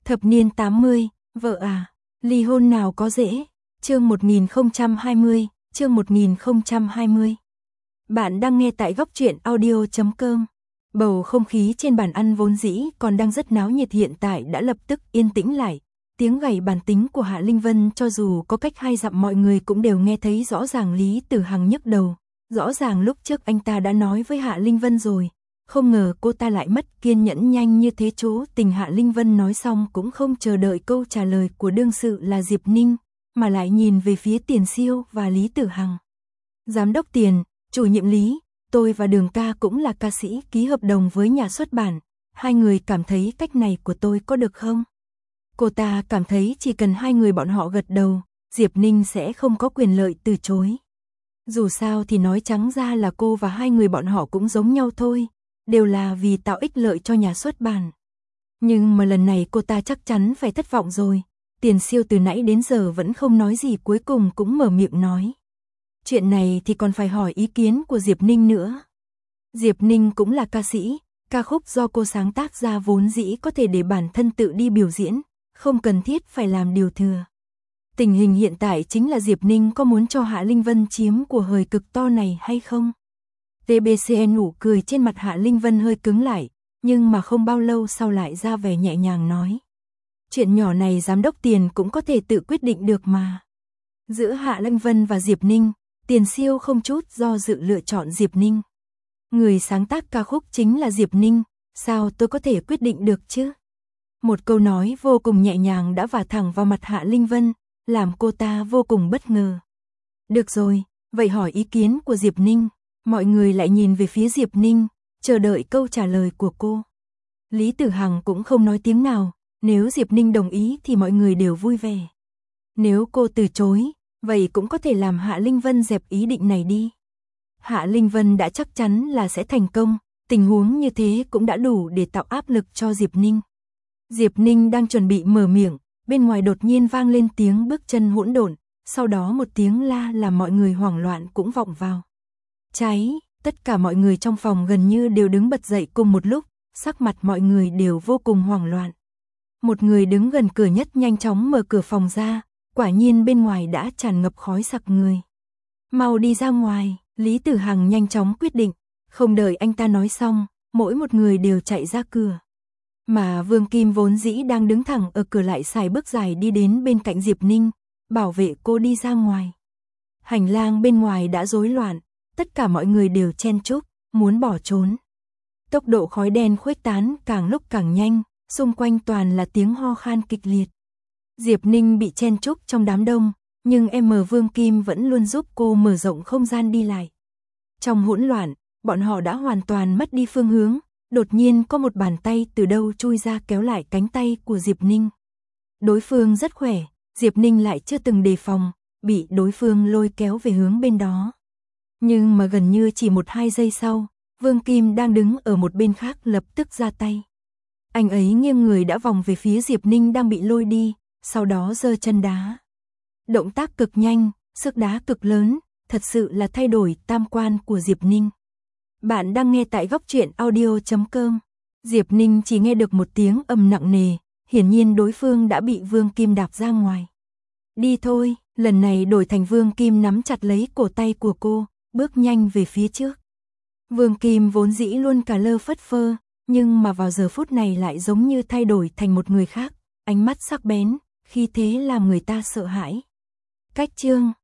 Thập niên 80, vợ à, ly hôn nào có dễ. Chương 1020, chương 1020. Bạn đang nghe tại góc truyện audio.com. Bầu không khí trên bàn ăn vốn dĩ còn đang rất náo nhiệt hiện tại đã lập tức yên tĩnh lại. Tiếng gảy bàn tính của Hạ Linh Vân cho dù có cách 2 dặm mọi người cũng đều nghe thấy rõ ràng. Lý Tử Hằng nhức đầu. Rõ ràng lúc trước anh ta đã nói với Hạ Linh Vân rồi. Không ngờ cô ta lại mất kiên nhẫn nhanh như thế. Chú tình Hạ Linh Vân nói xong cũng không chờ đợi câu trả lời của đương sự là Diệp Ninh, mà lại nhìn về phía Tiền Siêu và Lý Tử Hằng. Giám đốc Tiền, chủ nhiệm Lý, tôi và Đường ca cũng là ca sĩ ký hợp đồng với nhà xuất bản. Hai người cảm thấy cách này của tôi có được không? Cô ta cảm thấy chỉ cần hai người bọn họ gật đầu, Diệp Ninh sẽ không có quyền lợi từ chối. Dù sao thì nói trắng ra là cô và hai người bọn họ cũng giống nhau thôi, đều là vì tạo ích lợi cho nhà xuất bản. Nhưng mà lần này cô ta chắc chắn phải thất vọng rồi. Tiền Siêu từ nãy đến giờ vẫn không nói gì, cuối cùng cũng mở miệng nói. Chuyện này thì còn phải hỏi ý kiến của Diệp Ninh nữa. Diệp Ninh cũng là ca sĩ, ca khúc do cô sáng tác ra vốn dĩ có thể để bản thân tự đi biểu diễn, không cần thiết phải làm điều thừa. Tình hình hiện tại chính là Diệp Ninh có muốn cho Hạ Linh Vân chiếm của hời cực to này hay không? TBCN nụ cười trên mặt Hạ Linh Vân hơi cứng lại, nhưng mà không bao lâu sau lại ra vẻ nhẹ nhàng nói. Chuyện nhỏ này giám đốc Tiền cũng có thể tự quyết định được mà. Giữa Hạ Linh Vân và Diệp Ninh, Tiền Siêu không chút do dự lựa chọn Diệp Ninh. Người sáng tác ca khúc chính là Diệp Ninh, sao tôi có thể quyết định được chứ? Một câu nói vô cùng nhẹ nhàng đã vả thẳng vào mặt Hạ Linh Vân, làm cô ta vô cùng bất ngờ. Được rồi, vậy hỏi ý kiến của Diệp Ninh. Mọi người lại nhìn về phía Diệp Ninh, chờ đợi câu trả lời của cô. Lý Tử Hằng cũng không nói tiếng nào, nếu Diệp Ninh đồng ý thì mọi người đều vui vẻ. Nếu cô từ chối, vậy cũng có thể làm Hạ Linh Vân dẹp ý định này đi. Hạ Linh Vân đã chắc chắn là sẽ thành công, tình huống như thế cũng đã đủ để tạo áp lực cho Diệp Ninh. Diệp Ninh đang chuẩn bị mở miệng, bên ngoài đột nhiên vang lên tiếng bước chân hỗn độn, sau đó một tiếng la làm mọi người hoảng loạn cũng vọng vào. Cháy, tất cả mọi người trong phòng gần như đều đứng bật dậy cùng một lúc, sắc mặt mọi người đều vô cùng hoảng loạn. Một người đứng gần cửa nhất nhanh chóng mở cửa phòng ra, quả nhiên bên ngoài đã tràn ngập khói sặc người. Mau đi ra ngoài, Lý Tử Hằng nhanh chóng quyết định, không đợi anh ta nói xong, mỗi một người đều chạy ra cửa. Mà Vương Kim vốn dĩ đang đứng thẳng ở cửa lại xài bước dài đi đến bên cạnh Diệp Ninh, bảo vệ cô đi ra ngoài. Hành lang bên ngoài đã rối loạn, tất cả mọi người đều chen chúc, muốn bỏ trốn. Tốc độ khói đen khuếch tán càng lúc càng nhanh, xung quanh toàn là tiếng ho khan kịch liệt. Diệp Ninh bị chen chúc trong đám đông, nhưng Vương Kim vẫn luôn giúp cô mở rộng không gian đi lại. Trong hỗn loạn, bọn họ đã hoàn toàn mất đi phương hướng, đột nhiên có một bàn tay từ đâu chui ra kéo lại cánh tay của Diệp Ninh. Đối phương rất khỏe, Diệp Ninh lại chưa từng đề phòng, bị đối phương lôi kéo về hướng bên đó. Nhưng mà gần như chỉ 1-2 giây sau, Vương Kim đang đứng ở một bên khác lập tức ra tay. Anh ấy nghiêng người đã vòng về phía Diệp Ninh đang bị lôi đi, sau đó giơ chân đá. Động tác cực nhanh, sức đá cực lớn, thật sự là thay đổi tam quan của Diệp Ninh. Bạn đang nghe tại góc truyện audio.com. Diệp Ninh chỉ nghe được một tiếng ầm nặng nề, hiển nhiên đối phương đã bị Vương Kim đạp ra ngoài. Đi thôi, lần này đổi thành Vương Kim nắm chặt lấy cổ tay của cô, bước nhanh về phía trước. Vương Kim vốn dĩ luôn cả lơ phất phơ, nhưng mà vào giờ phút này lại giống như thay đổi thành một người khác, ánh mắt sắc bén, khí thế làm người ta sợ hãi. Cách chương